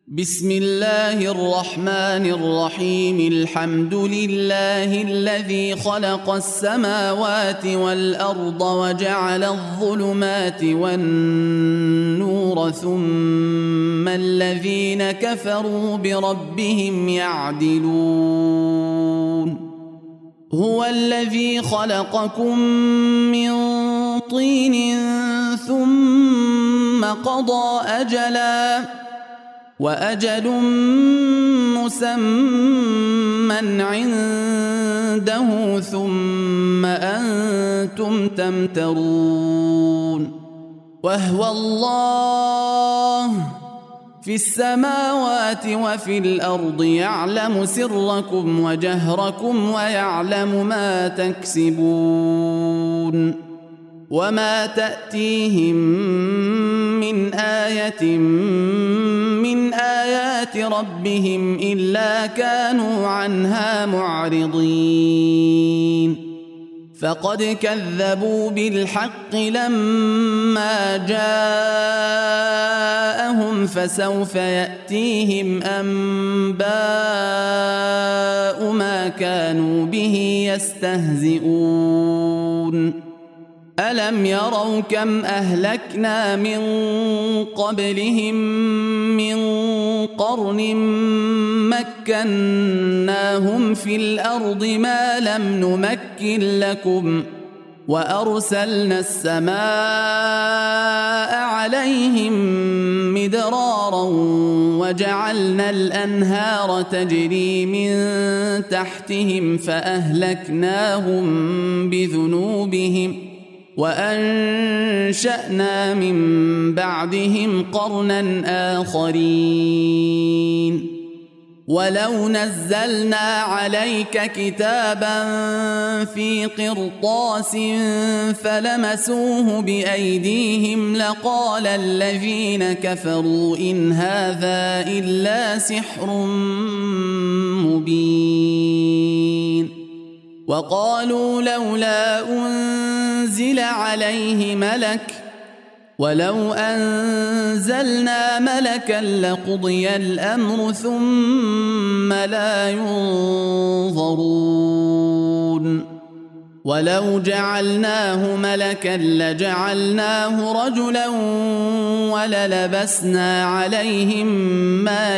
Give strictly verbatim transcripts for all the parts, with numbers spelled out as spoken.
بسم الله الرحمن الرحيم. الحمد لله الذي خلق السماوات والأرض وجعل الظلمات والنور ثم الذين كفروا بربهم يعدلون. هو الذي خلقكم من طين ثم قضى أجلاً وأجل مسمى عنده ثم أنتم تمترون. وهو الله في السماوات وفي الأرض يعلم سركم وجهركم ويعلم ما تكسبون. وما تأتيهم من آية من آيات ربهم إلا كانوا عنها معرضين. فقد كذبوا بالحق لما جاءهم فسوف يأتيهم أنباء ما كانوا به يستهزئون. ألم يروا كم أهلكنا من قبلهم من قرن مكناهم في الأرض ما لم نمكن لكم وأرسلنا السماء عليهم مدرارا وجعلنا الأنهار تجري من تحتهم فأهلكناهم بذنوبهم وأنشأنا من بعدهم قرنا آخرين. ولو نزلنا عليك كتابا في قرطاس فلمسوه بأيديهم لقال الذين كفروا إن هذا إلا سحر مبين. وقالوا لولا أنزل عليه ملك ولو أنزلنا ملكا لقضي الأمر ثم لا ينظرون. ولو جعلناه ملكا لجعلناه رجلا وللبسنا عليهم ما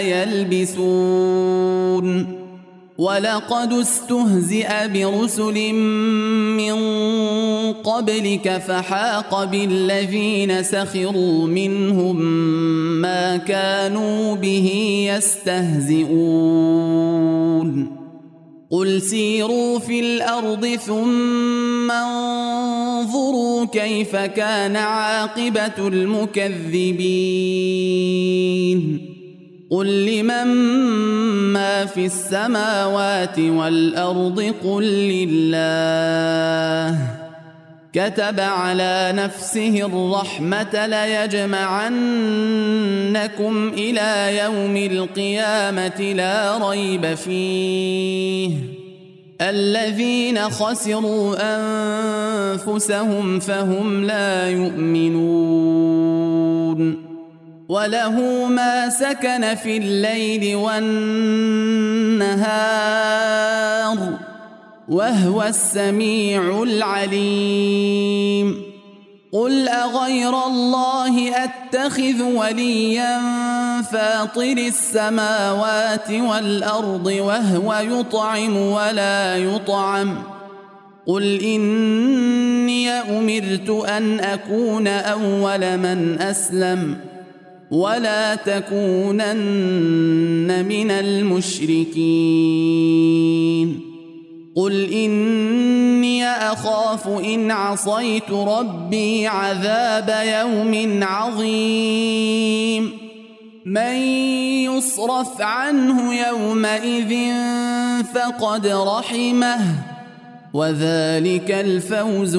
يلبسون. ولقد استهزئ برسل من قبلك فحاق بالذين سخروا منهم ما كانوا به يستهزئون. قل سيروا في الأرض ثم انظروا كيف كان عاقبة المكذبين. قل لمن ما في السماوات والأرض قل لله. كتب على نفسه الرحمة ليجمعنكم إلى يوم القيامة لا ريب فيه. الذين خسروا أنفسهم فهم لا يؤمنون. وله ما سكن في الليل والنهار وهو السميع العليم. قل أغير الله أتخذ وليا فاطر السماوات والأرض وهو يطعم ولا يطعم. قل إني أمرت أن أكون أول من أسلم ولا تكونن من المشركين. قل إني أخاف إن عصيت ربي عذاب يوم عظيم. من يصرف عنه يومئذ فقد رحمه وذلك الفوز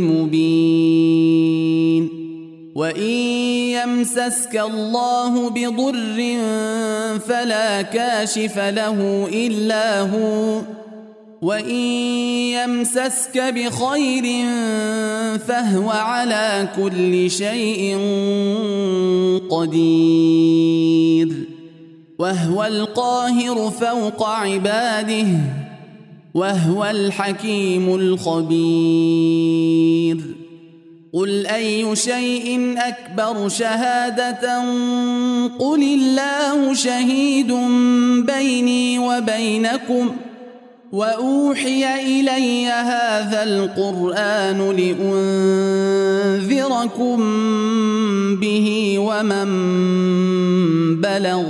المبين. وإن يمسسك الله بضر فلا كاشف له إلا هو وإن يمسسك بخير فهو على كل شيء قدير وهو القاهر فوق عباده وهو الحكيم الخبير قل أي شيء أكبر شهادة قل الله شهيد بيني وبينكم وأوحي إلي هذا القرآن لأنذركم به ومن بلغ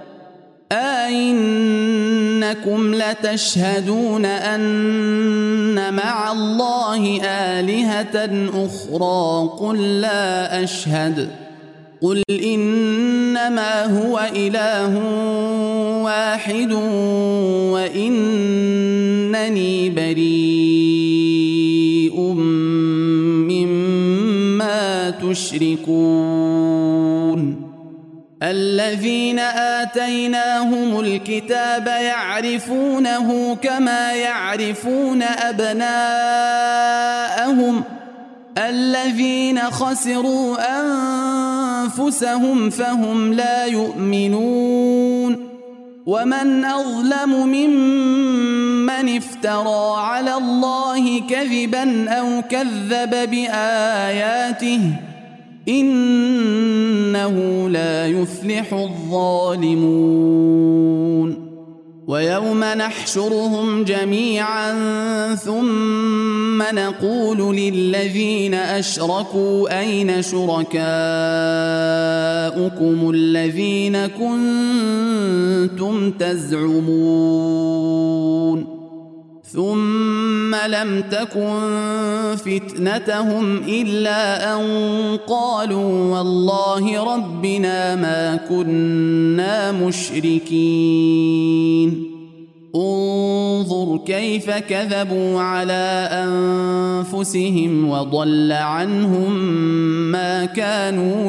أئنكم لتشهدون أن مع الله آلهة أخرى قل لا أشهد قل إنما هو إله واحد وإنني بريء مما تشركون الذين آتيناهم الكتاب يعرفونه كما يعرفون أبناءهم الذين خسروا أنفسهم فهم لا يؤمنون ومن أظلم ممن افترى على الله كذبا أو كذب بآياته إنه لا يفلح الظالمون ويوم نحشرهم جميعا ثم نقول للذين أشركوا أين شركاؤكم الذين كنتم تزعمون ثم لم تكن فتنتهم إلا أن قالوا والله ربنا ما كنا مشركين انظر كيف كذبوا على أنفسهم وضل عنهم ما كانوا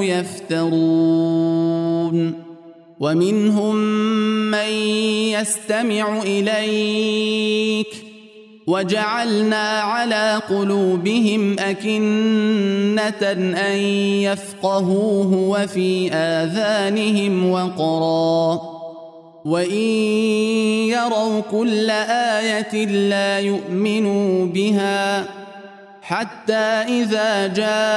يفترون ومنهم من يستمع إليك وجعلنا على قلوبهم أكنة أن يفقهوه وفي آذانهم وقرا وإن يروا كل آية لا يؤمنوا بها حتى إذا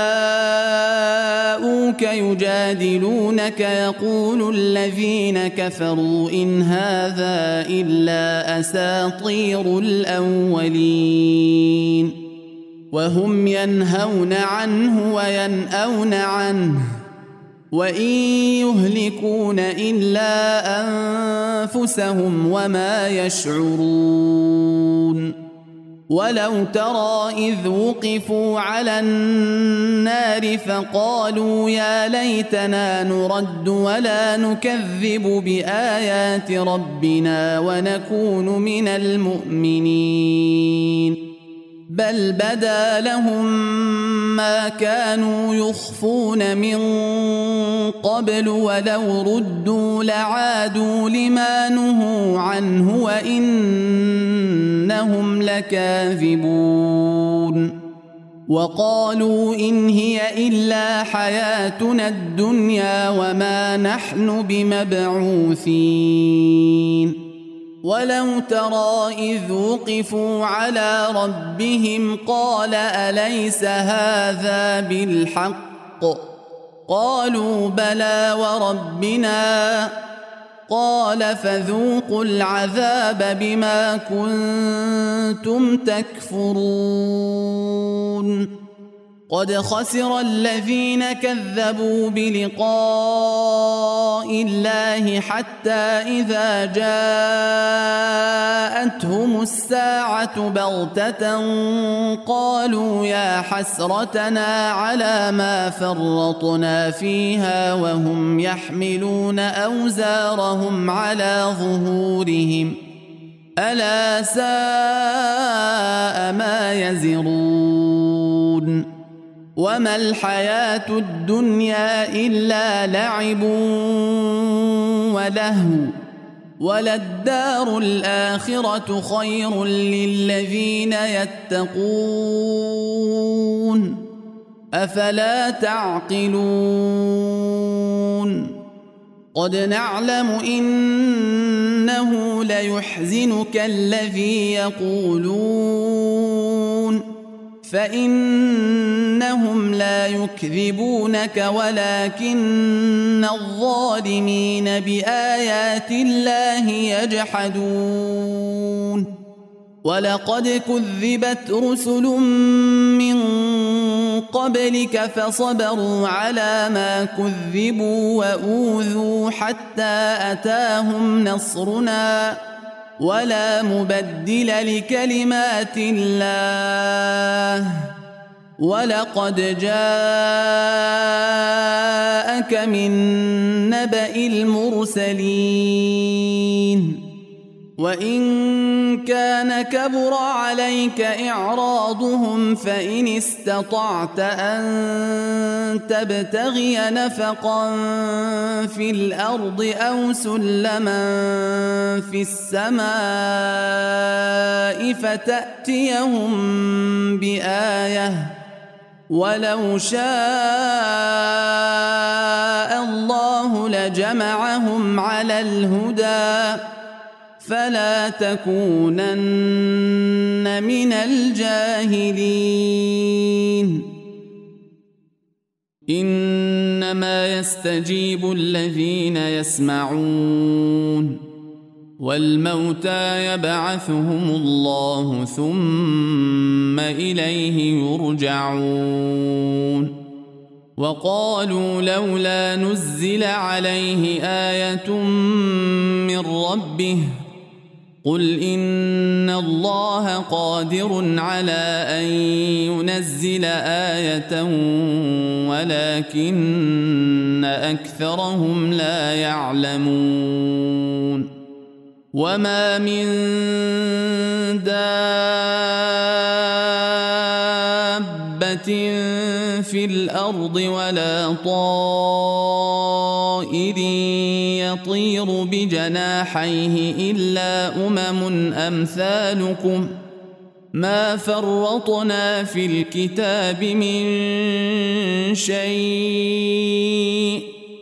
جاءوك يجادلونك يقول الذين كفروا إن هذا إلا أساطير الأولين وهم ينهون عنه وينأون عنه وإن يهلكون إلا أنفسهم وما يشعرون ولو ترى إذ وقفوا على النار فقالوا يا ليتنا نرد ولا نكذب بآيات ربنا ونكون من المؤمنين بل بدا لهم ما كانوا يخفون من قبل ولو ردوا لعادوا لما نهوا عنه وإنهم لكاذبون وقالوا إن هي إلا حياتنا الدنيا وما نحن بمبعوثين ولو ترى إذ وقفوا على ربهم قال أليس هذا بالحق قالوا بلى وربنا قال فذوقوا العذاب بما كنتم تكفرون قد خسر الذين كذبوا بلقاء الله حتى إذا جاءتهم الساعة بغتة قالوا يا حسرتنا على ما فرطنا فيها وهم يحملون أوزارهم على ظهورهم ألا ساء ما يزرون وما الحياة الدنيا إلا لعب ولهو وللدار الآخرة خير للذين يتقون أفلا تعقلون قد نعلم إنه ليحزنك الذي يقولون فإنهم لا يكذبونك ولكن الظالمين بآيات الله يجحدون ولقد كذبت رسل من قبلك فصبروا على ما كذبوا وأوذوا حتى أتاهم نصرنا ولا مبدل لكلمات الله ولقد جاءك من نبأ المرسلين وإن كان كبر عليك إعراضهم فإن استطعت أن تبتغي نفقا في الأرض أو سلما في السماء فتأتيهم بآية ولو شاء الله لجمعهم على الهدى فلا تكونن من الجاهلين إنما يستجيب الذين يسمعون والموتى يبعثهم الله ثم إليه يرجعون وقالوا لولا نزل عليه آية من ربه قل إن الله قادر على أن ينزل آية ولكن أكثرهم لا يعلمون وما من دابة في الأرض ولا طائر يطير بجناحيه إلا أمم أمثالكم ما فرطنا في الكتاب من شيء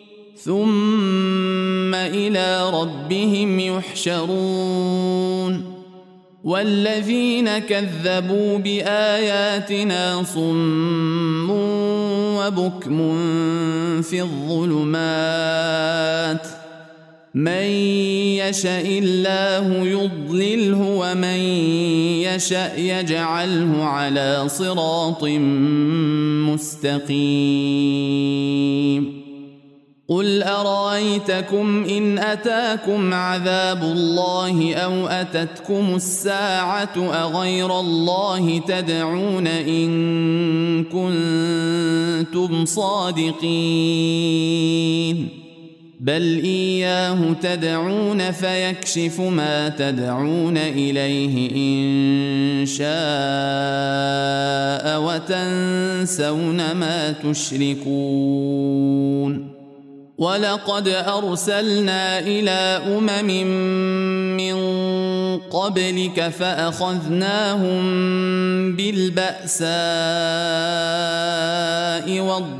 ثم إلى ربهم يحشرون والذين كذبوا بآياتنا صم وبكم في الظلمات من يشاء الله يضلله ومن يشاء يجعله على صراط مستقيم قل أرأيتكم إن أتاكم عذاب الله أو أتتكم الساعة أغير الله تدعون إن كنتم صادقين بل إياه تدعون فيكشف ما تدعون إليه إن شاء وتنسون ما تشركون ولقد أرسلنا إلى أمم من قبلك فأخذناهم بالبأساء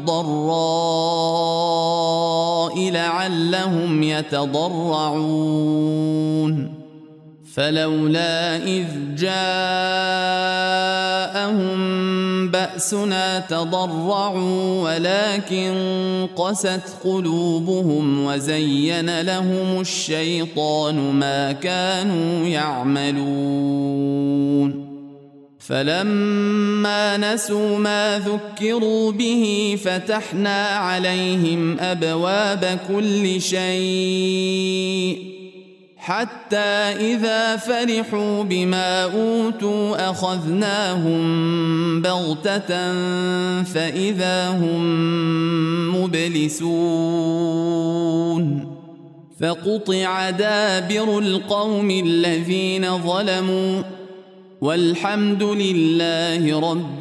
والضراء لعلهم يتضرعون فلولا إذ جاءهم بأسنا تضرعوا ولكن قست قلوبهم وزين لهم الشيطان ما كانوا يعملون فلما نسوا ما ذكروا به فتحنا عليهم أبواب كل شيء حتى إذا فرحوا بما أوتوا أخذناهم بغتة فإذا هم مبلسون فقطع دابر القوم الذين ظلموا والحمد لله رب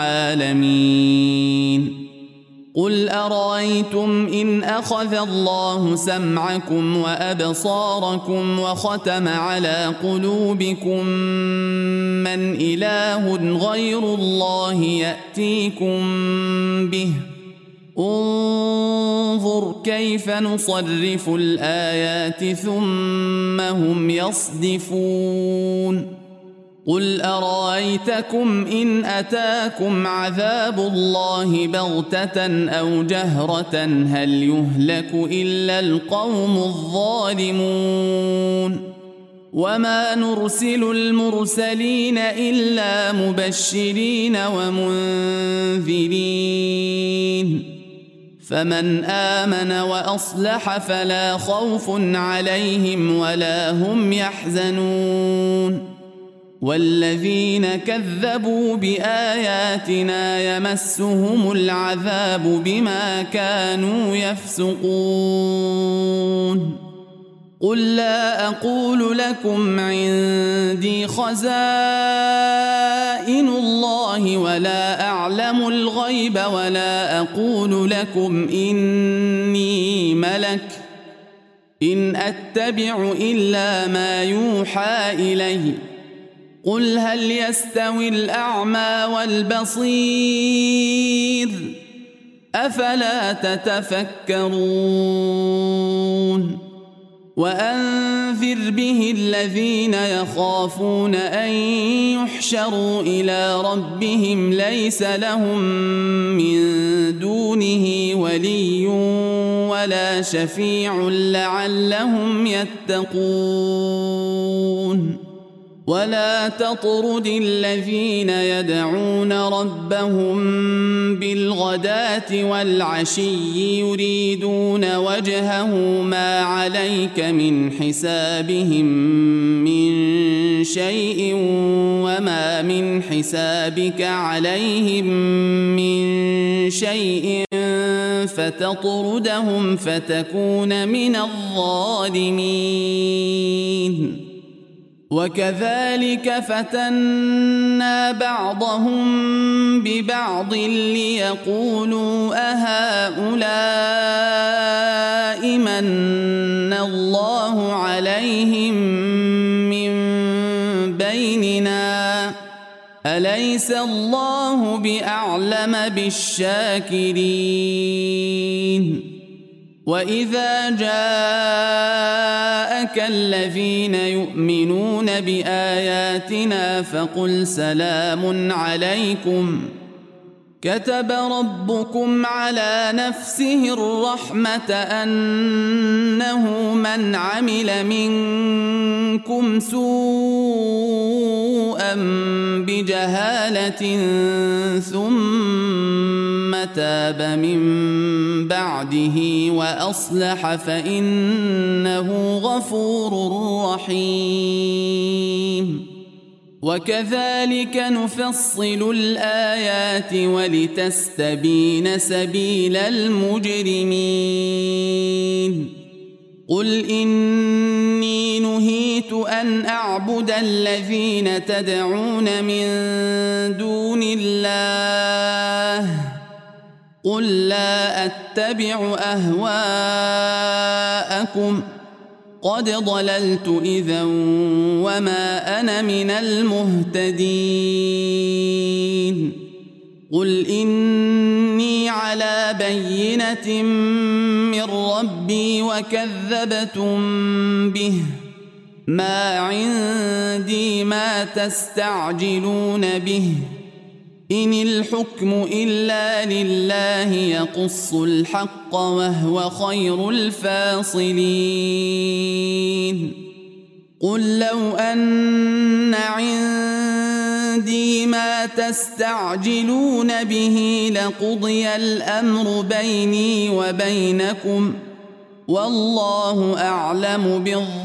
العالمين قل أرأيتم إن أخذ الله سمعكم وأبصاركم وختم على قلوبكم من إله غير الله يأتيكم به انظر كيف نصرف الآيات ثم هم يصدفون قل أرأيتكم إن أتاكم عذاب الله بغتة أو جهرة هل يهلك إلا القوم الظالمون وما نرسل المرسلين إلا مبشرين ومنذرين فمن آمن وأصلح فلا خوف عليهم ولا هم يحزنون والذين كذبوا بآياتنا يمسهم العذاب بما كانوا يفسقون قل لا أقول لكم عندي خزائن الله ولا أعلم الغيب ولا أقول لكم إني ملك إن أتبع إلا ما يوحى إلي قل هل يستوي الأعمى والبصير أفلا تتفكرون وأنذر به الذين يخافون أن يحشروا إلى ربهم ليس لهم من دونه ولي ولا شفيع لعلهم يتقون ولا تطرد الذين يدعون ربهم بالغداة والعشي يريدون وجهه ما عليك من حسابهم من شيء وما من حسابك عليهم من شيء فتطردهم فتكون من الظالمين وكذلك فتنا بعضهم ببعض ليقولوا أهؤلاء من الله عليهم من بيننا أليس الله بأعلم بالشاكرين وإذا جاءك الذين يؤمنون بآياتنا فقل سلام عليكم كتب ربكم على نفسه الرحمة أنه من عمل منكم سوءا بجهالة ثم تاب من بعده وأصلح فإنه غفور رحيم وكذلك نفصل الآيات ولتستبين سبيل المجرمين قل إني نهيت أن أعبد الذين تدعون من دون الله قل لا أتبع أهواءكم قد ضللت إذا وما أنا من المهتدين قل إني على بينة من ربي وكذبتم به ما عندي ما تستعجلون به إن الحكم إلا لله يقص الحق وهو خير الفاصلين قل لو أن عندي ما تستعجلون به لقضي الأمر بيني وبينكم والله أعلم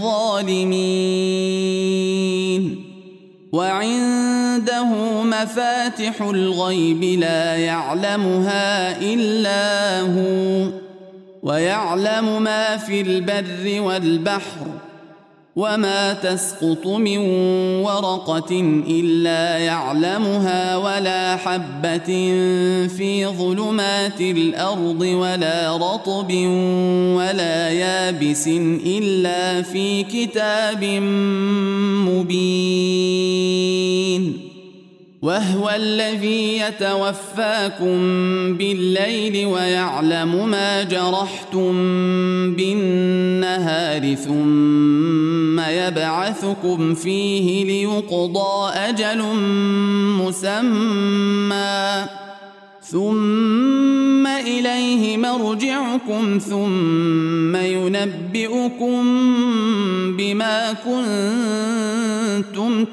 بالظالمين وعنده مفاتح الغيب لا يعلمها إلا هو ويعلم ما في البر والبحر وما تسقط من ورقة إلا يعلمها ولا حبة في ظلمات الأرض ولا رطب ولا يابس إلا في كتاب مبين وهو الذي يتوفاكم بالليل ويعلم ما جرحتم بالنهار ثم يبعثكم فيه ليقضى أجل مسمى ثم إليه مرجعكم ثم ينبئكم بما كنتم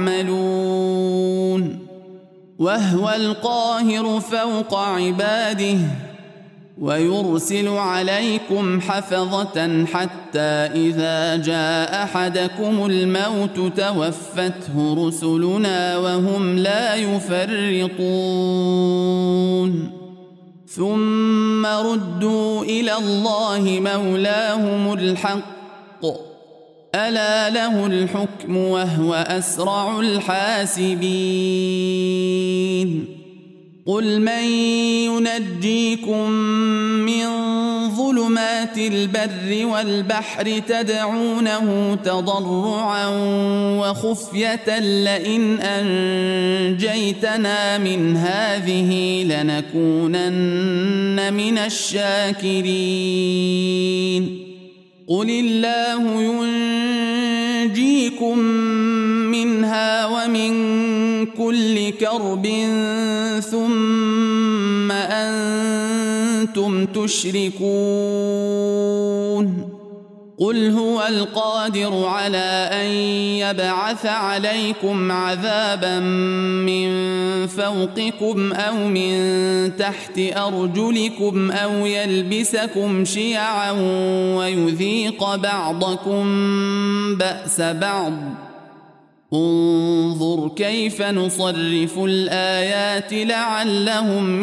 تعملون وهو القاهر فوق عباده ويرسل عليكم حفظة حتى إذا جاء أحدكم الموت توفته رسلنا وهم لا يفرطون ثم ردوا إلى الله مولاهم الحق ألا له الحكم وهو أسرع الحاسبين قل من ينجيكم من ظلمات البر والبحر تدعونه تضرعا وخفية لئن أنجيتنا من هذه لنكونن من الشاكرين قل الله ينجيكم منها ومن كل كرب ثم أنتم تشركون قل هو القادر على أن يبعث عليكم عذابا من فوقكم أو من تحت أرجلكم أو يلبسكم شيعا ويذيق بعضكم بأس بعض انظر كيف نصرف الآيات لعلهم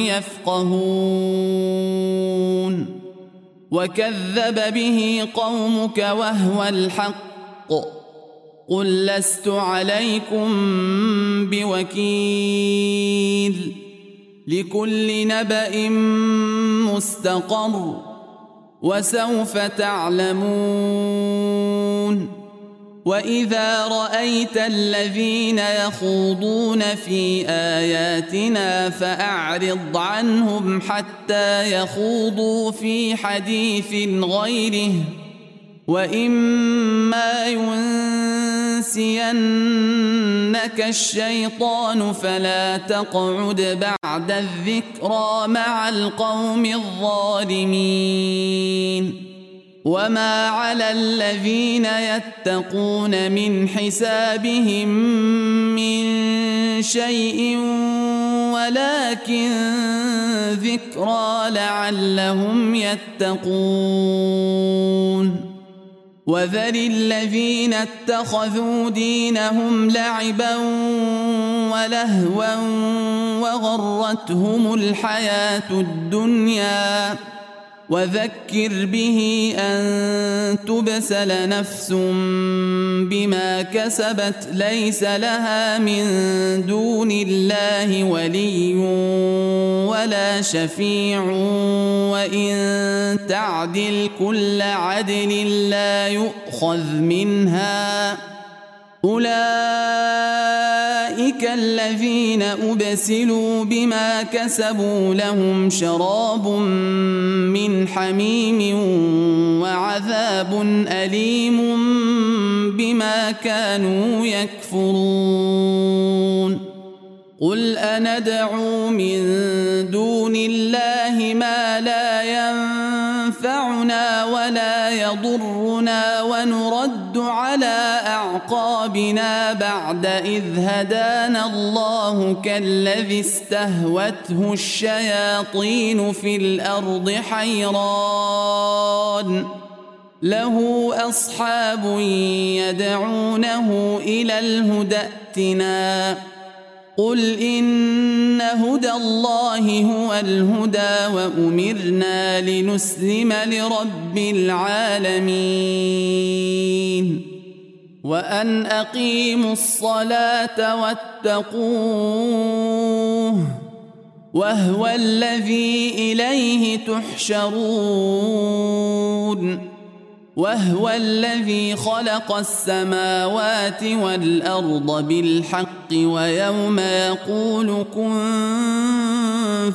يفقهون وكذب به قومك وهو الحق قل لست عليكم بوكيل لكل نبأ مستقر وسوف تعلمون وإذا رأيت الذين يخوضون في آياتنا فأعرض عنهم حتى يخوضوا في حديث غيره وإما ينسينك الشيطان فلا تقعد بعد الذكرى مع القوم الظالمين وما على الذين يتقون من حسابهم من شيء ولكن ذكرى لعلهم يتقون وذر الذين اتخذوا دينهم لعبا ولهوا وغرتهم الحياة الدنيا وذكر به أن تبسل نفس بما كسبت ليس لها من دون الله ولي ولا شفيع وإن تعدل كل عدل لا يؤخذ منها أولئك الذين أبسلوا بما كسبوا لهم شراب من حميم وعذاب أليم بما كانوا يكفرون قل أندعو من دون الله ما لا ينفعنا ولا يضرنا ونرد على أعقابنا بعد إذ هدانا الله كالذي استهوته الشياطين في الأرض حيران له أصحاب يدعونه إلى الهدى ائتنا قل إن هدى الله هو الهدى وأمرنا لنسلم لرب العالمين وأن أقيموا الصلاة واتقوه وهو الذي إليه تحشرون وهو الذي خلق السماوات والأرض بالحق ويوم يقول كن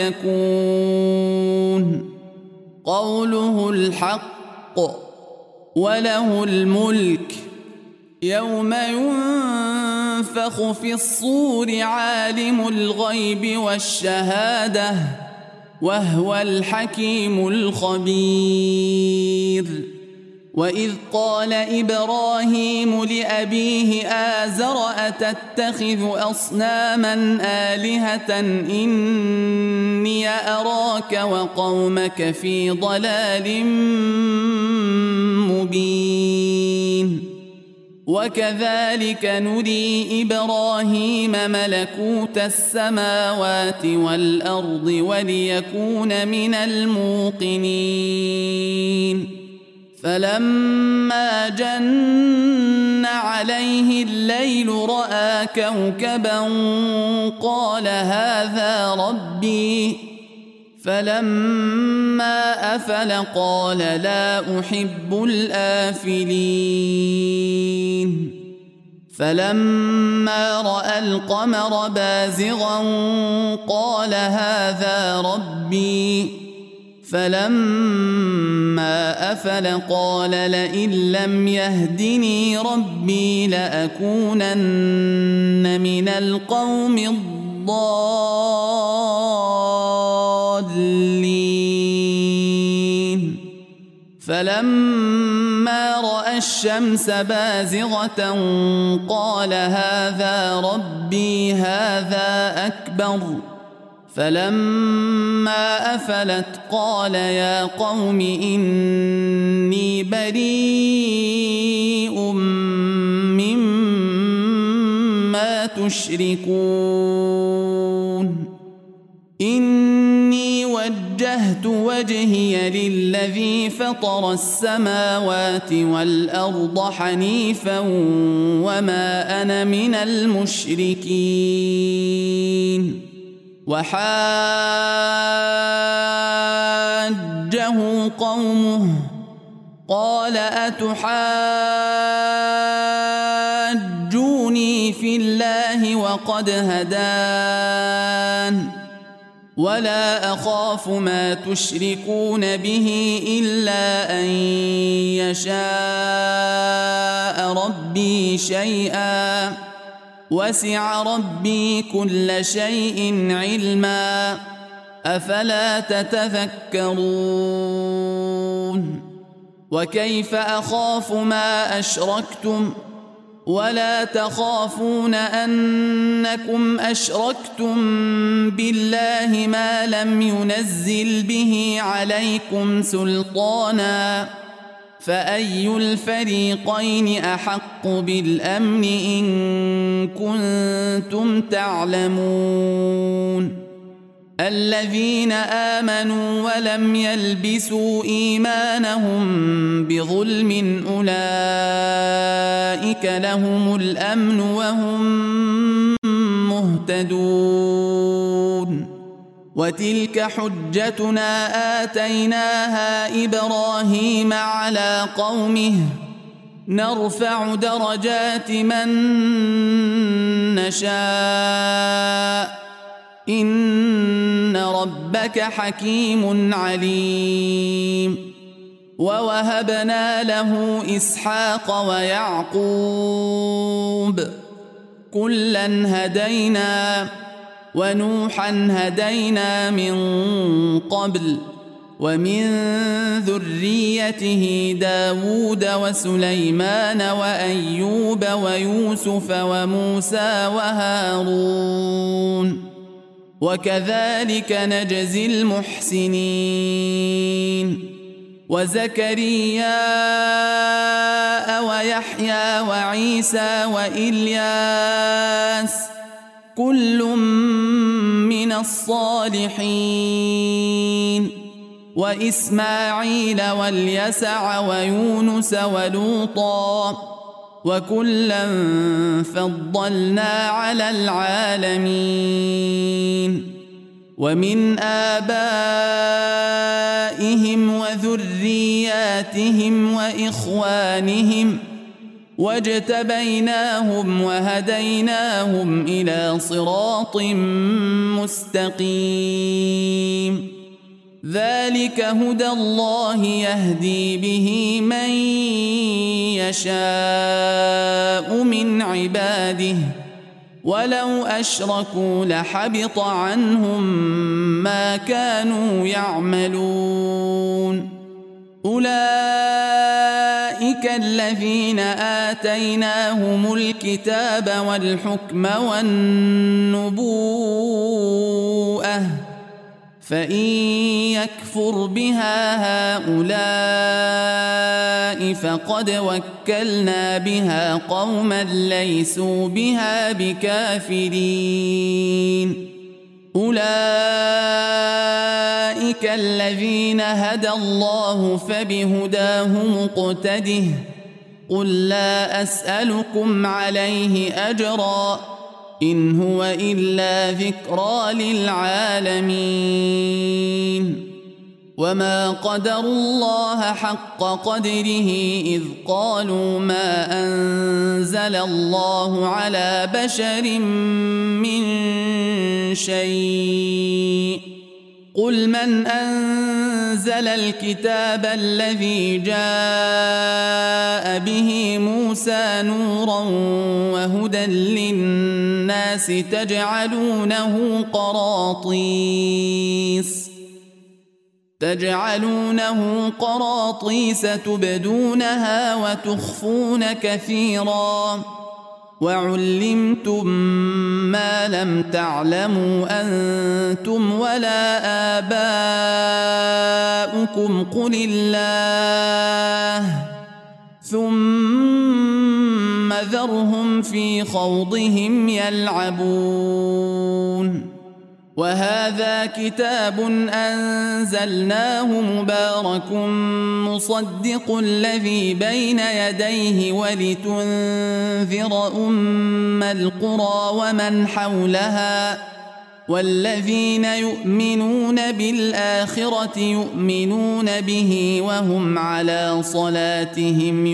فيكون قوله الحق وله الملك يوم ينفخ في الصور عالم الغيب والشهادة وهو الحكيم الخبير وإذ قال إبراهيم لأبيه آزر أتتخذ أصناما آلهة إني أراك وقومك في ضلال مبين وكذلك نري إبراهيم ملكوت السماوات والأرض وليكون من الموقنين فلما جن عليه الليل رأى كوكبا قال هذا ربي فلما أفل قال لا أحب الآفلين فلما رأى القمر بازغا قال هذا ربي فلما أفل قال لئن لم يهدني ربي لأكونن من القوم الضالين فلما رأى الشمس بازغة قال هذا ربي هذا أكبر فلما أفلت قال يا قوم إني بريء مما تشركون إني وجهت وجهي للذي فطر السماوات والأرض حنيفا وما أنا من المشركين وحاجه قومه قال أتحاجوني في الله وقد هدان ولا أخاف ما تشركون به إلا أن يشاء ربي شيئا وسع ربي كل شيء علما أفلا تتذكرون وكيف أخاف ما أشركتم ولا تخافون أنكم أشركتم بالله ما لم ينزل به عليكم سلطانا فأي الفريقين أحق بالأمن إن كنتم تعلمون الذين آمنوا ولم يلبسوا إيمانهم بظلم أولئك لهم الأمن وهم مهتدون وتلك حجتنا آتيناها إبراهيم على قومه نرفع درجات من نشاء إن ربك حكيم عليم ووهبنا له إسحاق ويعقوب كلا هدينا ونوحا هدينا من قبل ومن ذريته داود وسليمان وأيوب ويوسف وموسى وهارون وكذلك نجزي المحسنين وزكريا ويحيى وعيسى وإلياس كل من الصالحين وإسماعيل واليسع ويونس ولوطا وكلا فضلنا على العالمين ومن آبائهم وذرياتهم وإخوانهم واجتبيناهم وهديناهم إلى صراط مستقيم ذلك هدى الله يهدي به من يشاء من عباده ولو أشركوا لحبط عنهم ما كانوا يعملون أولئك الذين آتيناهم الكتاب والحكم والنبوءة فإن يكفر بها هؤلاء فقد وكلنا بها قوما ليسوا بها بكافرين أولئك الذين هدى الله فبهداه مقتده قل لا أسألكم عليه أجرا إن هو إلا ذكرى للعالمين وما قدروا الله حق قدره إذ قالوا ما أنزل الله على بشر من شيء قل من أنزل الكتاب الذي جاء به موسى نورا وهدى للناس تجعلونه قراطيس تجعلونه قراطيس تبدونها وتخفون كثيرا وعلمتم ما لم تعلموا أنتم ولا آباؤكم قل الله ثم ذرهم في خوضهم يلعبون وهذا كتاب أنزلناه مبارك مصدق الذي بين يديه ولتنذر أم القرى ومن حولها والذين يؤمنون بالآخرة يؤمنون به وهم على صلاتهم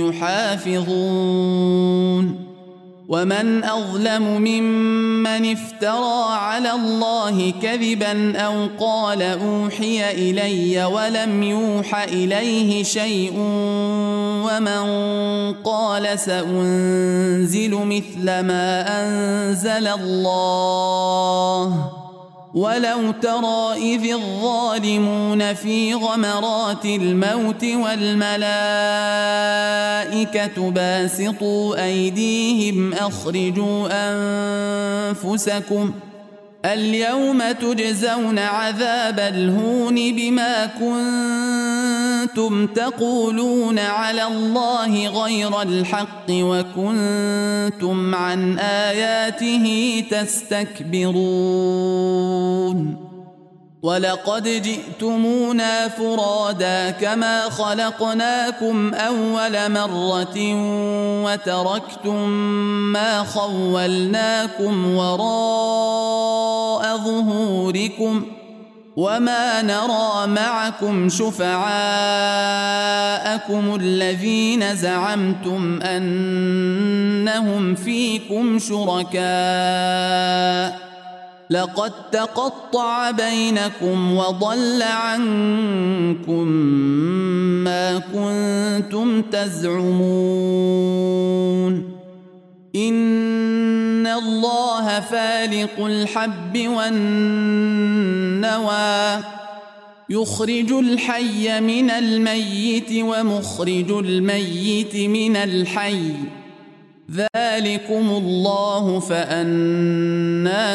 يحافظون ومن أظلم ممن افترى على الله كذبا أو قال أوحي إلي ولم يوح إليه شيء ومن قال سأنزل مثل ما أنزل الله ولو ترى إذ الظالمون في غمرات الموت والملائكة باسطوا أيديهم أخرجوا أنفسكم اليوم تجزون عذاب الهون بما كنتم تقولون على الله غير الحق وكنتم عن آياته تستكبرون ولقد جئتمونا فرادا كما خلقناكم أول مرة وتركتم ما خولناكم وراء ظهوركم وما نرى معكم شفعاءكم الذين زعمتم أنهم فيكم شركاء لقد تقطع بينكم وضل عنكم ما كنتم تزعمون إن الله فالق الحب والنوى يخرج الحي من الميت ومخرج الميت من الحي ذلكم الله فأنى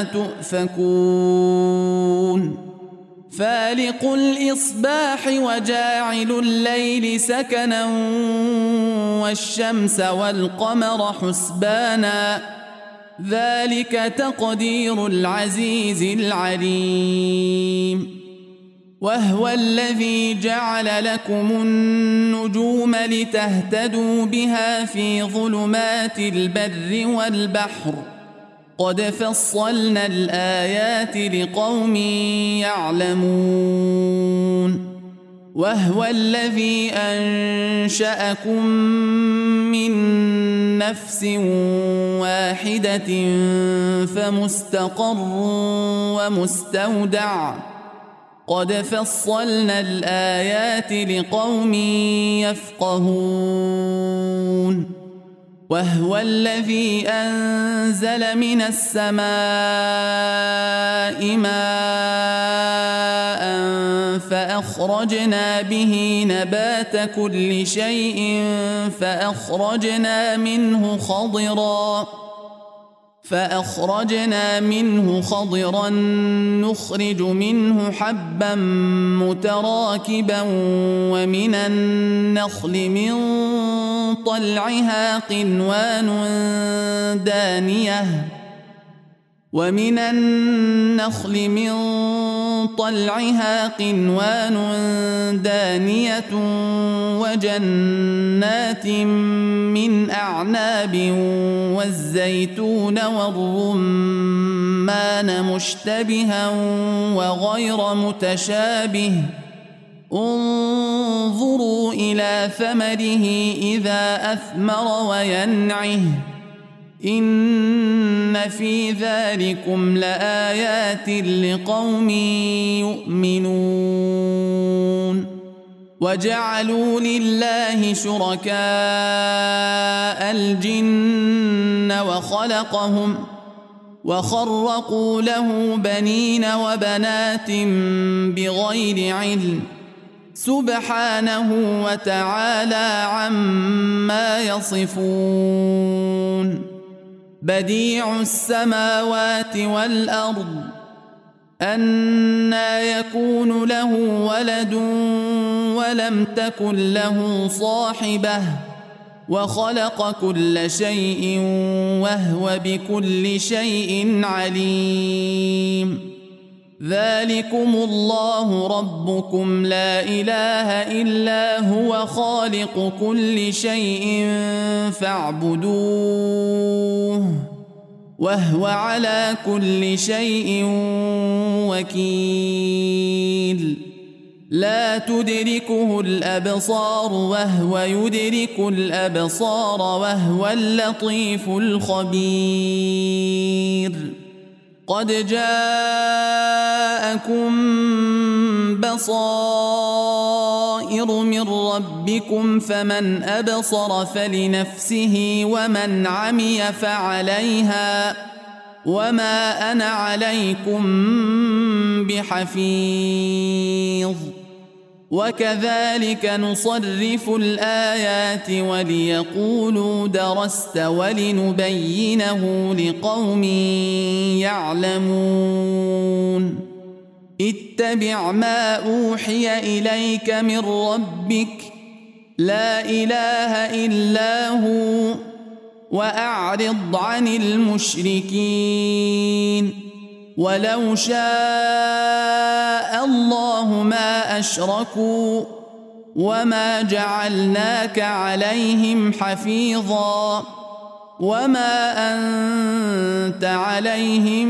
تؤفكون فالق الإصباح وجاعل الليل سكنا والشمس والقمر حسبانا ذلك تقدير العزيز العليم وهو الذي جعل لكم النجوم لتهتدوا بها في ظلمات البر والبحر قد فصلنا الآيات لقوم يعلمون وهو الذي أنشأكم من نفس واحدة فمستقر ومستودع قد فصلنا الآيات لقوم يفقهون وهو الذي أنزل من السماء ماء فأخرجنا به نبات كل شيء فأخرجنا منه خضرا فأخرجنا منه خضرا نخرج منه حبا متراكبا ومن النخل من طلعها قنوان دانية ومن النخل من طلعها قنوان دانية وجنات من أعناب والزيتون والرمان مشتبها وغير متشابه انظروا إلى ثمره إذا أثمر وينعه إن في ذلكم لآيات لقوم يؤمنون وجعلوا لله شركاء الجن وخلقهم وخرقوا له بنين وبنات بغير علم سبحانه وتعالى عما يصفون بديع السماوات والأرض أنى يكون له ولد ولم تكن له صاحبة وخلق كل شيء وهو بكل شيء عليم ذلكم الله ربكم لا إله إلا هو خالق كل شيء فاعبدوه وهو على كل شيء وكيل لا تدركه الأبصار وهو يدرك الأبصار وهو اللطيف الخبير قد جاءكم بصائر من ربكم فمن أبصر فلنفسه ومن عمي فعليها وما أنا عليكم بحفيظ وكذلك نصرف الآيات وليقولوا درست ولنبينه لقوم يعلمون اتبع ما أوحي إليك من ربك لا إله إلا هو وأعرض عن المشركين ولو شاء الله ما أشركوا وما جعلناك عليهم حفيظا وما أنت عليهم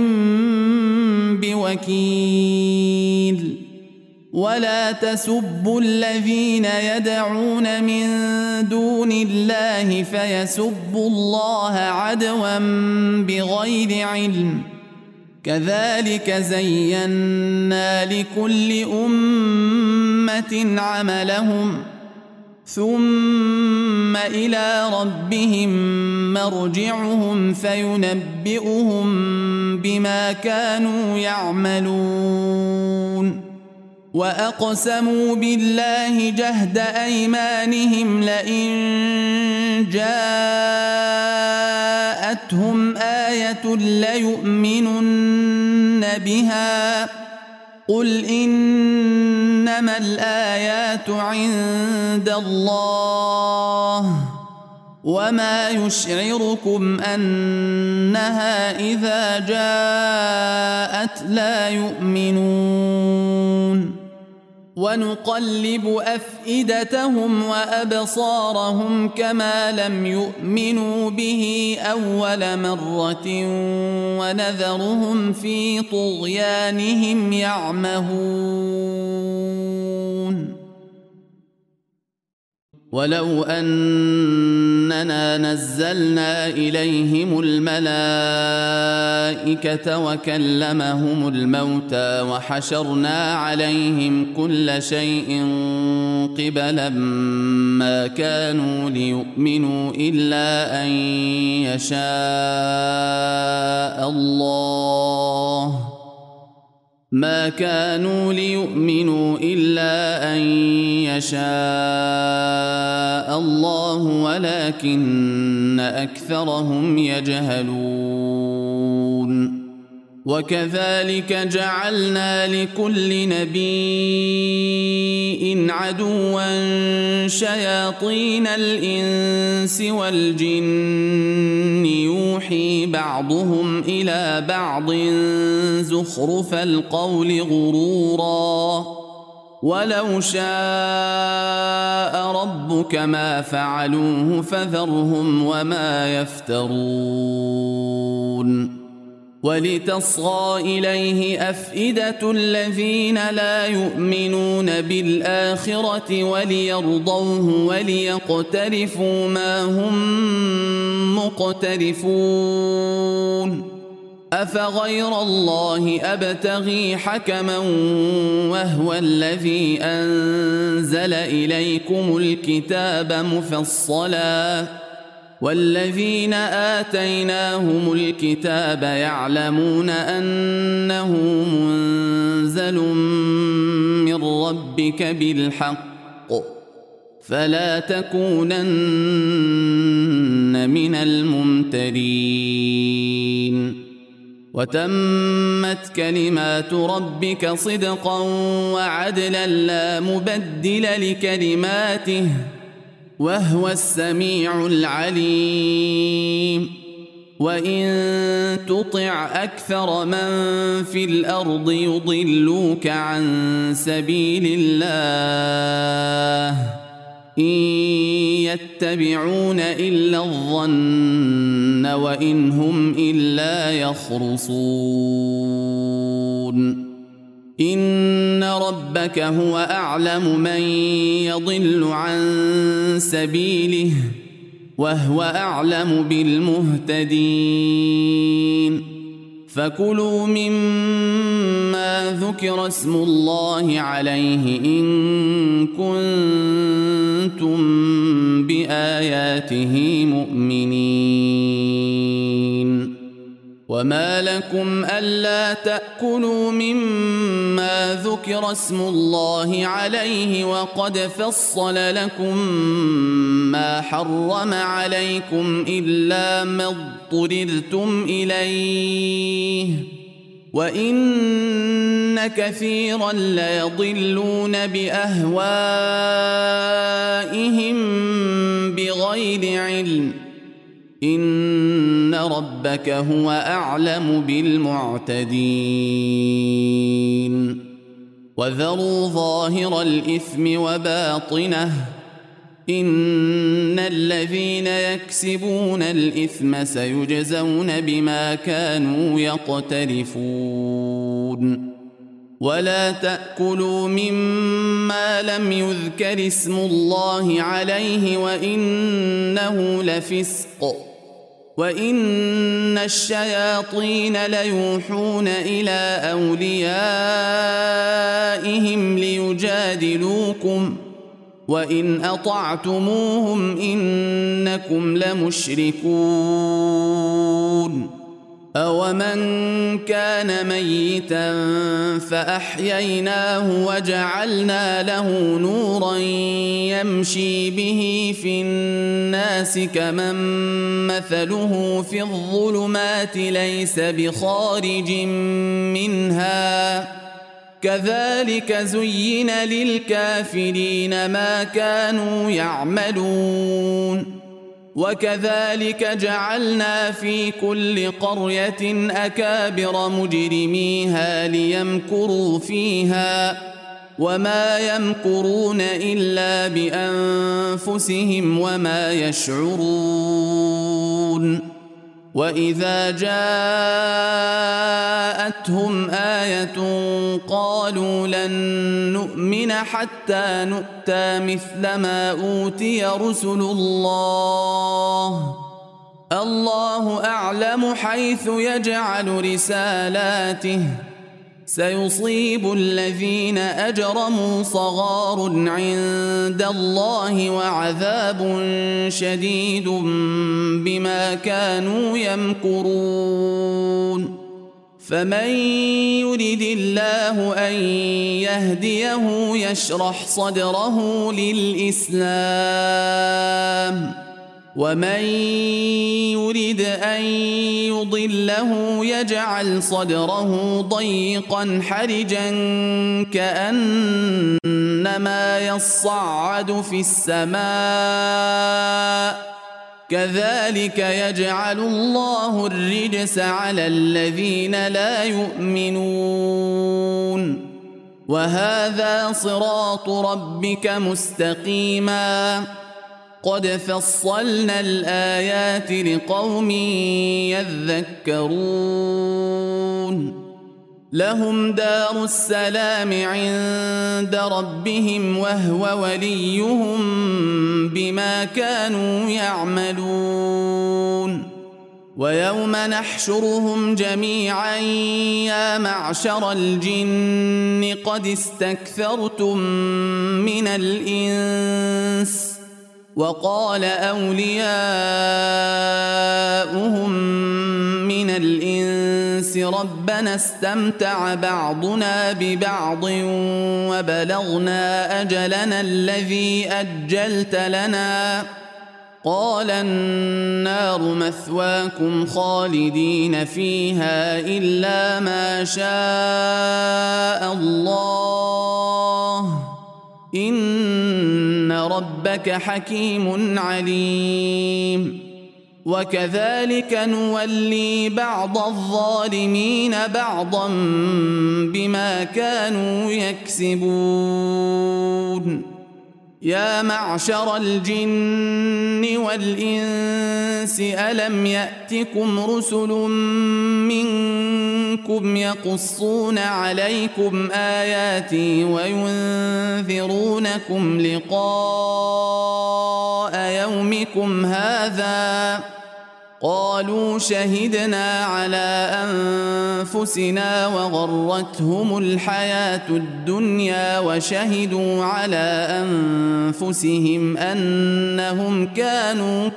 بوكيل ولا تسبوا الذين يدعون من دون الله فيسبوا الله عدوا بغير علم كذلك زينا لكل أمة عملهم ثم إلى ربهم مرجعهم فينبئهم بما كانوا يعملون وأقسموا بالله جهد أيمانهم لئن جاءتهم آية ليؤمنن بها قل إنما الآيات عند الله وما يشعركم أنها إذا جاءت لا يؤمنون ونقلب أفئدتهم وأبصارهم كما لم يؤمنوا به أول مرة ونذرهم في طغيانهم يعمهون ولو أننا نزلنا إليهم الملائكة وكلمهم الموتى وحشرنا عليهم كل شيء قبلا ما كانوا ليؤمنوا إلا أن يشاء الله ما كانوا ليؤمنوا إلا أن يشاء الله ولكن أكثرهم يجهلون وكذلك جعلنا لكل نبي عدوا شياطين الإنس والجن يوحي بعضهم إلى بعض زخرف القول غرورا ولو شاء ربك ما فعلوه فذرهم وما يفترون ولتصغى إليه أفئدة الذين لا يؤمنون بالآخرة وليرضوه وليقترفوا ما هم مقترفون أفغير الله أبتغي حكما وهو الذي أنزل إليكم الكتاب مفصلا والذين آتيناهم الكتاب يعلمون أنه منزل من ربك بالحق فلا تكونن من الممترين وتمت كلمات ربك صدقا وعدلا لا مبدل لكلماته وهو السميع العليم وإن تطع أكثر من في الأرض يضلوك عن سبيل الله إن يتبعون إلا الظن وإن هم إلا يخرصون إن ربك هو أعلم من يضل عن سبيله وهو أعلم بالمهتدين فكلوا مما ذكر اسم الله عليه إن كنتم بآياته مؤمنين وما لكم ألا تأكلوا مما ذكر اسم الله عليه وقد فصل لكم ما حرم عليكم إلا ما اضطررتم إليه وإن كثيرا ليضلون بأهوائهم بغير علم إن ربك هو أعلم بالمعتدين وذروا ظاهر الإثم وباطنه إن الذين يكسبون الإثم سيجزون بما كانوا يقترفون ولا تأكلوا مما لم يذكر اسم الله عليه وإنه لفسق وإن الشياطين ليوحون إلى أوليائهم ليجادلوكم وإن أطعتموهم إنكم لمشركون أومن كان ميتا فأحييناه وجعلنا له نورا يمشي به في الناس كمن مثله في الظلمات ليس بخارج منها كذلك زين للكافرين ما كانوا يعملون وكذلك جعلنا في كل قرية أكابر مجرميها ليمكروا فيها وما يمكرون إلا بأنفسهم وما يشعرون وإذا جاءتهم آية قالوا لن نؤمن حتى نؤتى مثل ما أوتي رسل الله الله أعلم حيث يجعل رسالاته سيصيب الذين أجرموا صغار عند الله وعذاب شديد بما كانوا يمكرون فمن يرد الله أن يهديه يشرح صدره للإسلام ومن يرد أن يضله يجعل صدره ضيقا حرجا كأنما يصعد في السماء كذلك يجعل الله الرجس على الذين لا يؤمنون وهذا صراط ربك مستقيما قد فصلنا الآيات لقوم يذكرون لهم دار السلام عند ربهم وهو وليهم بما كانوا يعملون ويوم نحشرهم جميعا يا معشر الجن قد استكثرتم من الإنس وقال أولياؤهم من الإنس ربنا استمتع بعضنا ببعض وبلغنا أجلنا الذي أجلت لنا قال النار مثواكم خالدين فيها إلا ما شاء الله إن ربك حكيم عليم وكذلك نولي بعض الظالمين بعضا بما كانوا يكسبون يا معشر الجن والإنس ألم يأتكم رسل منكم يقصون عليكم آياتي وينذرونكم لقاء يومكم هذا قالوا شهدنا على أنفسنا وغرتهم الحياة الدنيا وشهدوا على أنفسهم أنهم كانوا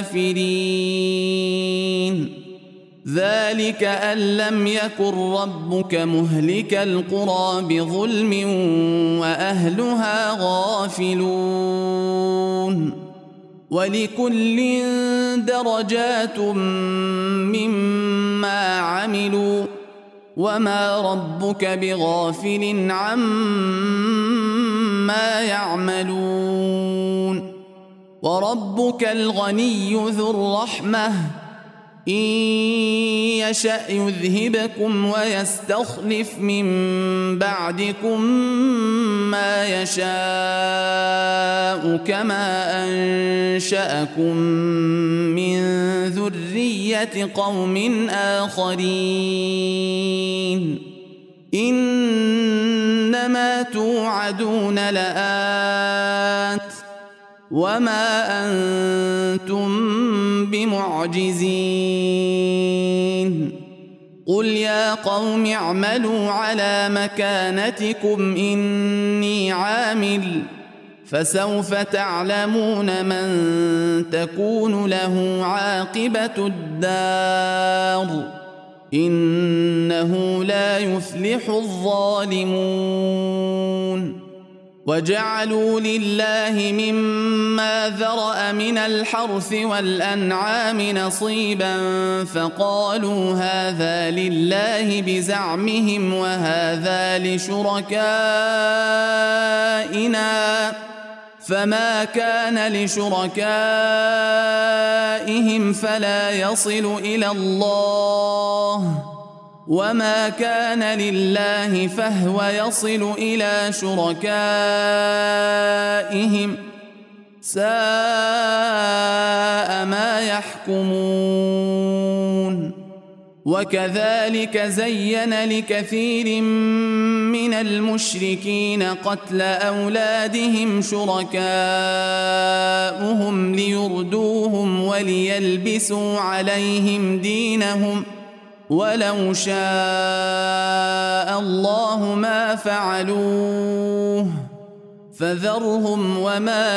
كافرين ذلك أن لم يكن ربك مهلك القرى بظلم وأهلها غافلون ولكل درجات مما عملوا وما ربك بغافل عما يعملون وربك الغني ذو الرحمة إن يشأ يذهبكم ويستخلف من بعدكم ما يشاء كما أنشأكم من ذرية قوم آخرين إنما توعدون لآت وما أنتم بمعجزين قل يا قوم اعملوا على مكانتكم إني عامل فسوف تعلمون من تكون له عاقبة الدار إنه لا يفلح الظالمون وجعلوا لله مما ذرأ من الحرث والأنعام نصيبا فقالوا هذا لله بزعمهم وهذا لشركائنا فما كان لشركائهم فلا يصل إلى الله وما كان لله فهو يصل إلى شركائهم ساء ما يحكمون وكذلك زين لكثير من المشركين قتل أولادهم شركاؤهم ليردوهم وليلبسوا عليهم دينهم ولو شاء الله ما فعلوه فذرهم وما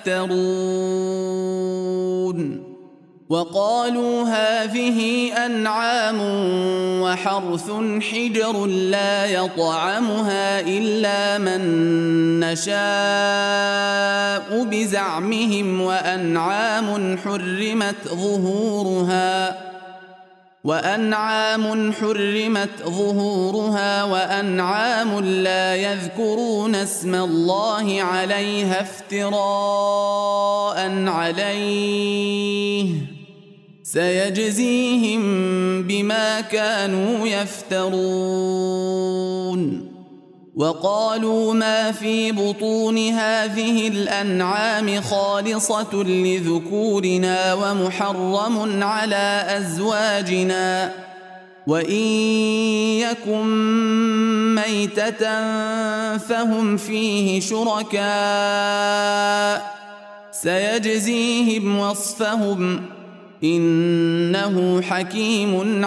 يفترون وقالوا هذه أنعام وحرث حجر لا يطعمها إلا من نشاء بزعمهم وأنعام حرمت ظهورها وأنعام حرمت ظهورها وأنعام لا يذكرون اسم الله عليها افتراء عليه سيجزيهم بما كانوا يفترون وقالوا ما في بطون هذه الأنعام خالصة لذكورنا ومحرم على أزواجنا وإن يكن ميتة فهم فيه شركاء سيجزيهم وصفهم إنه حكيم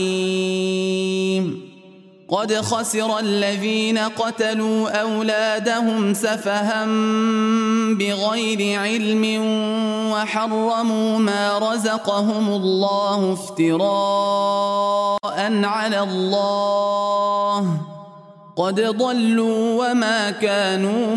عليم قد خسر الذين قتلوا أولادهم سفها بغير علم وحرموا ما رزقهم الله افتراء على الله قد ضلوا وما كانوا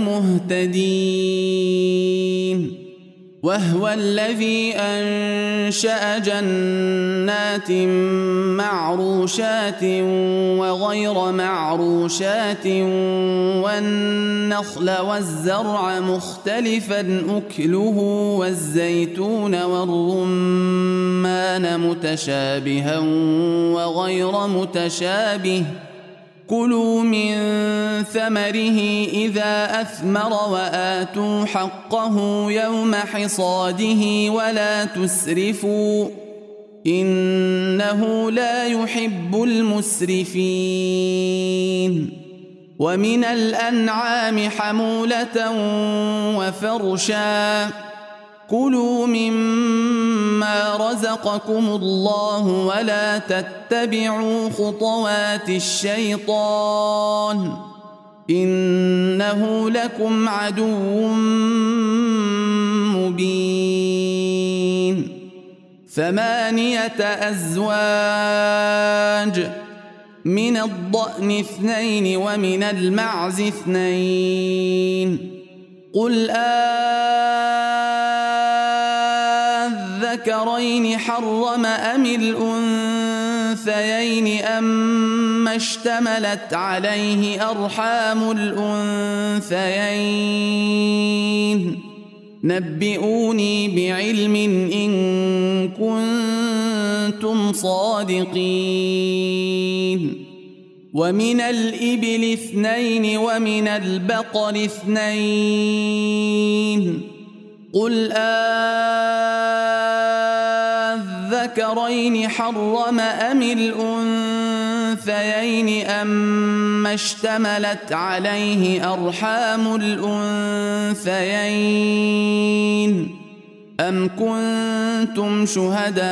مهتدين وهو الذي أنشأ جنات معروشات وغير معروشات والنخل والزرع مختلفا أكله والزيتون والرمان متشابها وغير متشابه كلوا من ثمره إذا أثمر وآتوا حقه يوم حصاده ولا تسرفوا إنه لا يحب المسرفين ومن الأنعام حمولة وفرشا كلوا مما رزقكم الله ولا تتبعوا خطوات الشيطان إنه لكم عدو مبين ثمانية أزواج من الضأن اثنين ومن المعز اثنين قل أذكرين حرم أم الأنثيين أما اشتملت عليه أرحام الأنثيين نبئوني بعلم إن كنتم صادقين ومن الإبل اثنين ومن البقر اثنين قل أذكرين حرم أم الأنثيين أما اشتملت عليه أرحام الأنثيين أم كنتم شهداء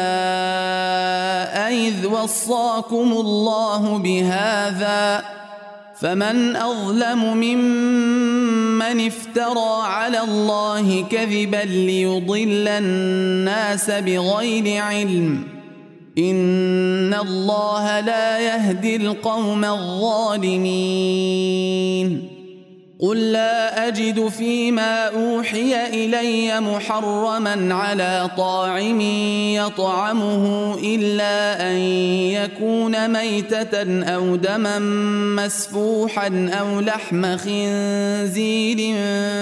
إذ وصاكم الله بهذا فمن أظلم ممن افترى على الله كذبا ليضل الناس بغير علم إن الله لا يهدي القوم الظالمين قل لا أجد فيما أوحي إلي محرما على طاعم يطعمه إلا أن يكون ميتة أو دما مسفوحا أو لحم خنزير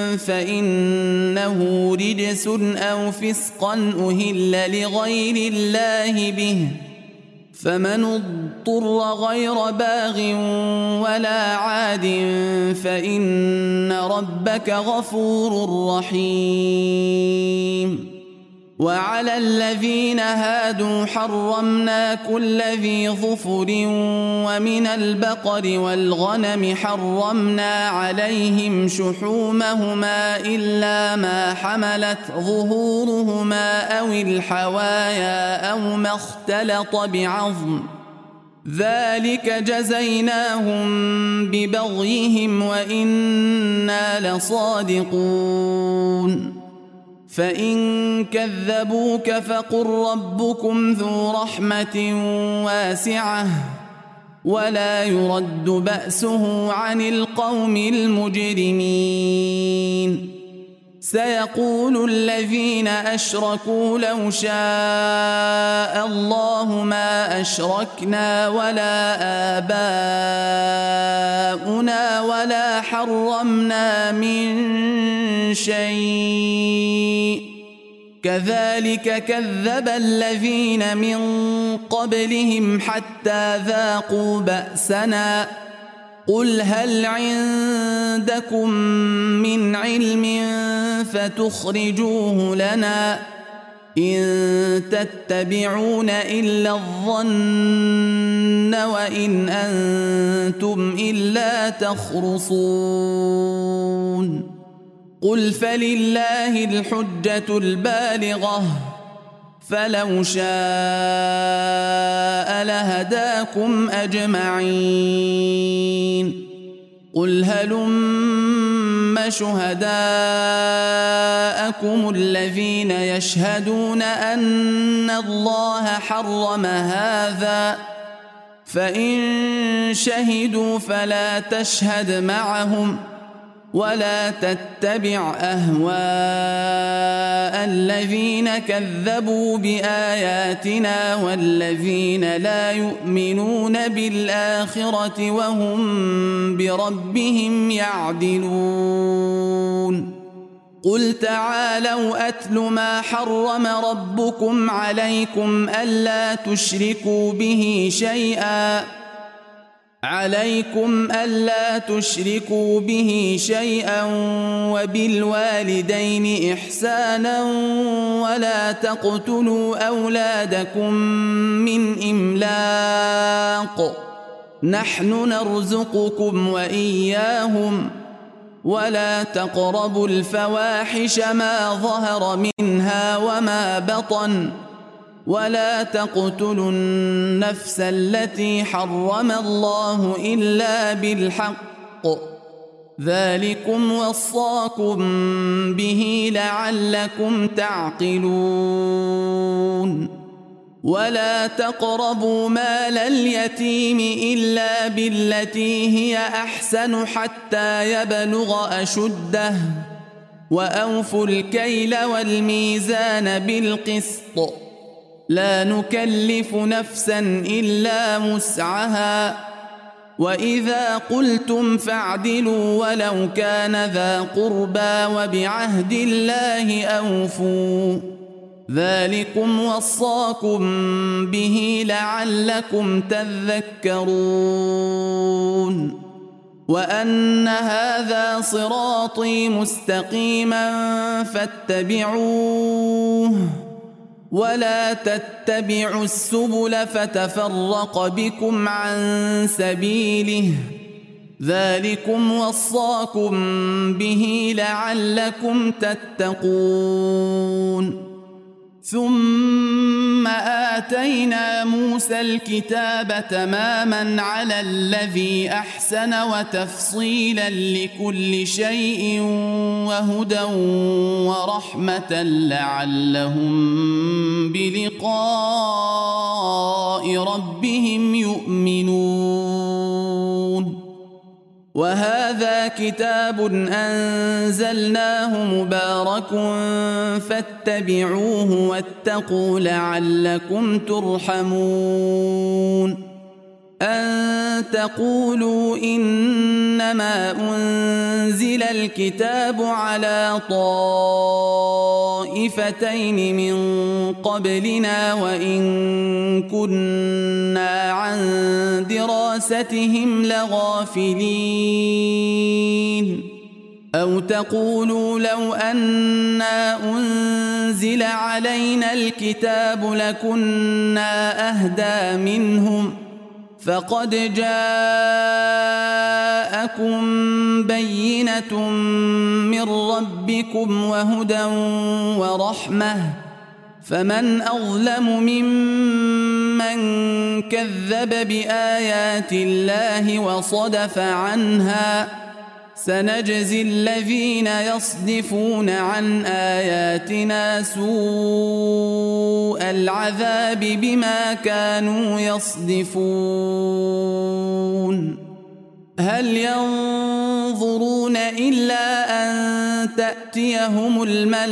فإنه رجس أو فسقا أهل لغير الله به فمن اضطر غير باغ ولا عاد فإن ربك غفور رحيم. وعلى الذين هادوا حرمنا كل ذي ظفر ومن البقر والغنم حرمنا عليهم شحومهما إلا ما حملت ظهورهما أو الحوايا أو ما اختلط بعظم ذلك جزيناهم ببغيهم وإنا لصادقون. فإن كذبوك فقل ربكم ذو رحمة واسعة ولا يرد بأسه عن القوم المجرمين. سيقول الذين أشركوا لو شاء الله ما أشركنا ولا آباؤنا ولا حرمنا من شيء كذلك كذب الذين من قبلهم حتى ذاقوا بأسنا. قل هل عندكم من علم فتخرجوه لنا إن تتبعون إلا الظن وإن أنتم إلا تخرصون. قل فلله الحجة البالغة فلو شاء لهداكم أجمعين. قل هلم شهداءكم الذين يشهدون أن الله حرم هذا فإن شهدوا فلا تشهد معهم ولا تتبع أهواء الذين كذبوا بآياتنا والذين لا يؤمنون بالآخرة وهم بربهم يعدلون. قل تعالوا أتل ما حرم ربكم عليكم ألا تشركوا به شيئا عليكم ألا تشركوا به شيئا وبالوالدين إحسانا ولا تقتلوا أولادكم من إملاق نحن نرزقكم وإياهم ولا تقربوا الفواحش ما ظهر منها وما بطن ولا تقتلوا النفس التي حرم الله إلا بالحق ذلكم وصاكم به لعلكم تعقلون. ولا تقربوا مال اليتيم إلا بالتي هي أحسن حتى يبلغ أشده وأوفوا الكيل والميزان بالقسط لا نكلف نفسا إلا وسعها وإذا قلتم فاعدلوا ولو كان ذا قربى وبعهد الله أوفوا ذلكم وصاكم به لعلكم تذكرون. وأن هذا صراطي مستقيما فاتبعوه ولا تتبعوا السبل فتفرق بكم عن سبيله ذلكم وصاكم به لعلكم تتقون. ثم آتينا موسى الكتاب تماما على الذي أحسن وتفصيلا لكل شيء وهدى ورحمة لعلهم بلقاء ربهم يؤمنون. وهذا كتاب أنزلناه مبارك فاتبعوه واتقوا لعلكم ترحمون. أن تقولوا إنما أنزل الكتاب على طائفتين من قبلنا وإن كنا عن دراستهم لغافلين أو تقولوا لو أنا أنزل علينا الكتاب لكنا أهدى منهم فقد جاءكم بينة من ربكم وهدى ورحمة فمن أظلم ممن كذب بآيات الله وصدف عنها سنجزي الذين يصدفون عن آياتنا سوء العذاب بما كانوا يصدفون هل ينظرون إلا أن تأتيهم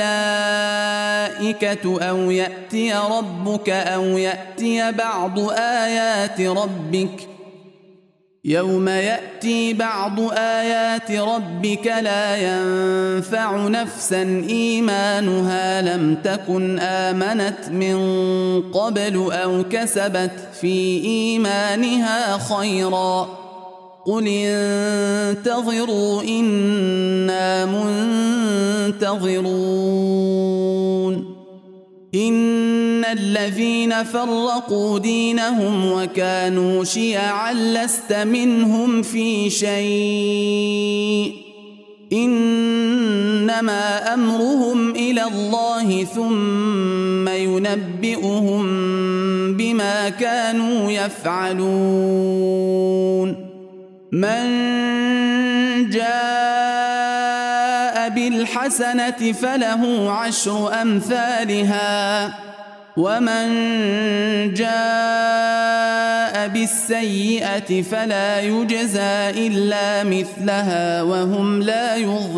الملائكة أو يأتي ربك أو يأتي بعض آيات ربك يوم يأتي بعض آيات ربك لا ينفع نفسا إيمانها لم تكن آمنت من قبل أو كسبت في إيمانها خيرا قل انتظروا إنا منتظرون إن الذين فرقوا دينهم وكانوا شيعا لست منهم في شيء إنما أمرهم إلى الله ثم ينبئهم بما كانوا يفعلون من جاء بالحسنة فله عشر أمثالها ومن جاء بالسيئة فلا يجزى إلا مثلها وهم لا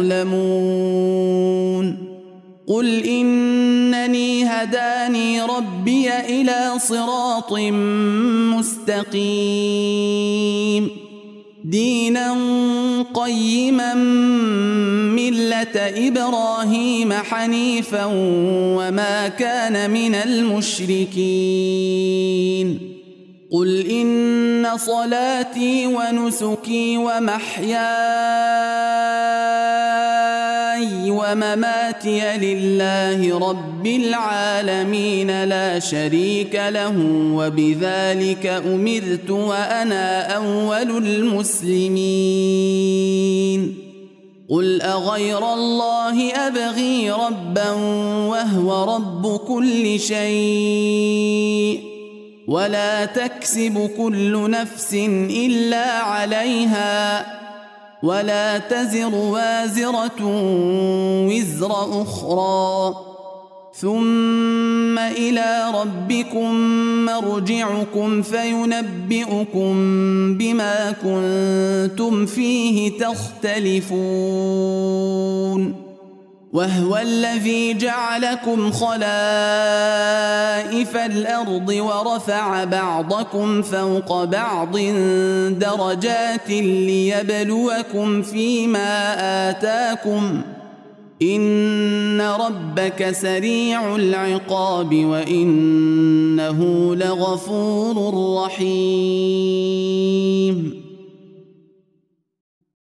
يظلمون قل إنني هداني ربي إلى صراط مستقيم دينا قيما ملة إبراهيم حنيفا وما كان من المشركين قل إن صلاتي ونسكي ومحياي ومماتي لله رب العالمين لا شريك له وبذلك أمرت وأنا أول المسلمين قل أغير الله أبغي ربا وهو رب كل شيء ولا تكسب كل نفس إلا عليها ولا تزر وازرة وزر أخرى ثم إلى ربكم مرجعكم فينبئكم بما كنتم فيه تختلفون وهو الذي جعلكم خلائف الأرض ورفع بعضكم فوق بعض درجات ليبلوكم فيما آتاكم إن ربك سريع العقاب وإنه لغفور رحيم